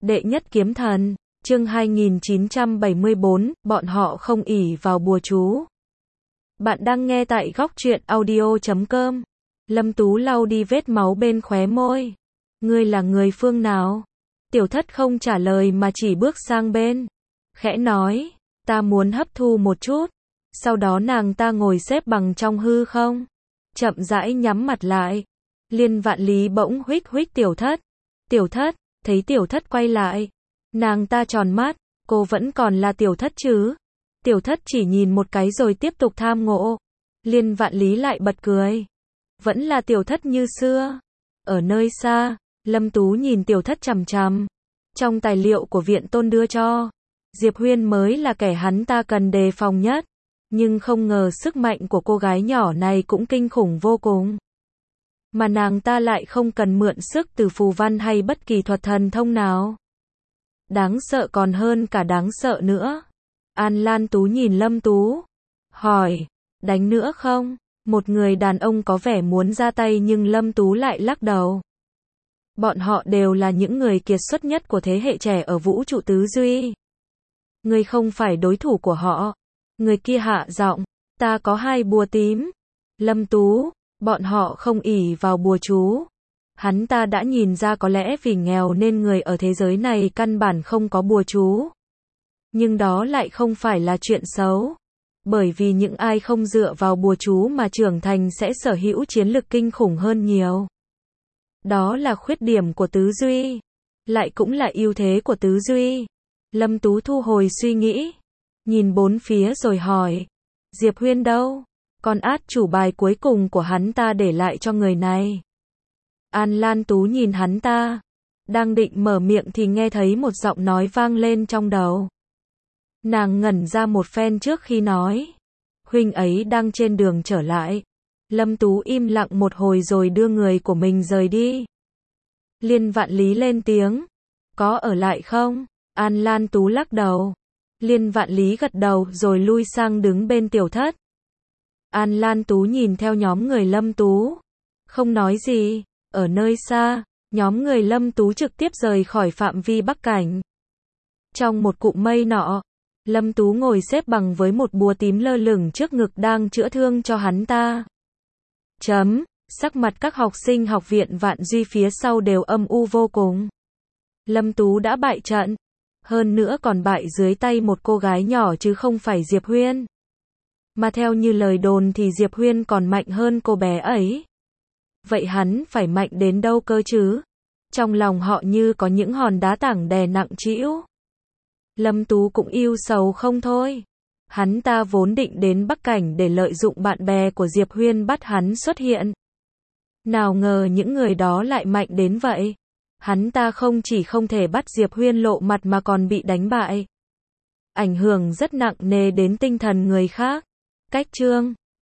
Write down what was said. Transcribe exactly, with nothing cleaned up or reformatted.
Đệ nhất kiếm thần, chương hai nghìn chín trăm bảy mươi bốn, bọn họ không ỷ vào bùa chú. Bạn đang nghe tại góc truyện audio chấm com. Lâm Tú lau đi vết máu bên khóe môi. Ngươi là người phương nào? Tiểu Thất không trả lời mà chỉ bước sang bên. Khẽ nói, ta muốn hấp thu một chút. Sau đó nàng ta ngồi xếp bằng trong hư không. Chậm rãi nhắm mặt lại. Liên Vạn Lý bỗng huých huých Tiểu Thất. Tiểu Thất, thấy Tiểu Thất quay lại. Nàng ta tròn mắt, cô vẫn còn là Tiểu Thất chứ? Tiểu Thất chỉ nhìn một cái rồi tiếp tục tham ngộ. Liên Vạn Lý lại bật cười. Vẫn là Tiểu Thất như xưa. Ở nơi xa, Lâm Tú nhìn Tiểu Thất chằm chằm. Trong tài liệu của viện tôn đưa cho, Diệp Huyên mới là kẻ hắn ta cần đề phòng nhất. Nhưng không ngờ sức mạnh của cô gái nhỏ này cũng kinh khủng vô cùng. Mà nàng ta lại không cần mượn sức từ phù văn hay bất kỳ thuật thần thông nào. Đáng sợ còn hơn cả đáng sợ nữa. An Lan Tú nhìn Lâm Tú, hỏi, đánh nữa không? Một người đàn ông có vẻ muốn ra tay nhưng Lâm Tú lại lắc đầu. Bọn họ đều là những người kiệt xuất nhất của thế hệ trẻ ở vũ trụ tứ duy. Ngươi không phải đối thủ của họ. Người kia hạ giọng, ta có hai bùa tím. Lâm Tú, bọn họ không ỷ vào bùa chú. Hắn ta đã nhìn ra có lẽ vì nghèo nên người ở thế giới này căn bản không có bùa chú. Nhưng đó lại không phải là chuyện xấu. Bởi vì những ai không dựa vào bùa chú mà trưởng thành sẽ sở hữu chiến lực kinh khủng hơn nhiều. Đó là khuyết điểm của tứ duy. Lại cũng là ưu thế của tứ duy. Lâm Tú thu hồi suy nghĩ. Nhìn bốn phía rồi hỏi. Diệp Huyên đâu? Con át chủ bài cuối cùng của hắn ta để lại cho người này. An Lan Tú nhìn hắn ta. Đang định mở miệng thì nghe thấy một giọng nói vang lên trong đầu. Nàng ngẩn ra một phen trước khi nói. Huynh ấy đang trên đường trở lại. Lâm Tú im lặng một hồi rồi đưa người của mình rời đi. Liên Vạn Lý lên tiếng. Có ở lại không? An Lan Tú lắc đầu. Liên Vạn Lý gật đầu rồi lui sang đứng bên Tiểu Thất. An Lan Tú nhìn theo nhóm người Lâm Tú. Không nói gì. Ở nơi xa, nhóm người Lâm Tú trực tiếp rời khỏi phạm vi Bắc Cảnh. Trong một cụm mây nọ, Lâm Tú ngồi xếp bằng với một bùa tím lơ lửng trước ngực đang chữa thương cho hắn ta. Chấm, sắc mặt các học sinh học viện Vạn Duy phía sau đều âm u vô cùng. Lâm Tú đã bại trận. Hơn nữa còn bại dưới tay một cô gái nhỏ chứ không phải Diệp Huyên. Mà theo như lời đồn thì Diệp Huyên còn mạnh hơn cô bé ấy. Vậy hắn phải mạnh đến đâu cơ chứ? Trong lòng họ như có những hòn đá tảng đè nặng trĩu. Lâm Tú cũng ưu sầu không thôi. Hắn ta vốn định đến Bắc Cảnh để lợi dụng bạn bè của Diệp Huyên bắt hắn xuất hiện. Nào ngờ những người đó lại mạnh đến vậy. Hắn ta không chỉ không thể bắt Diệp Huyên lộ mặt mà còn bị đánh bại. Ảnh hưởng rất nặng nề đến tinh thần người khác. Cách chương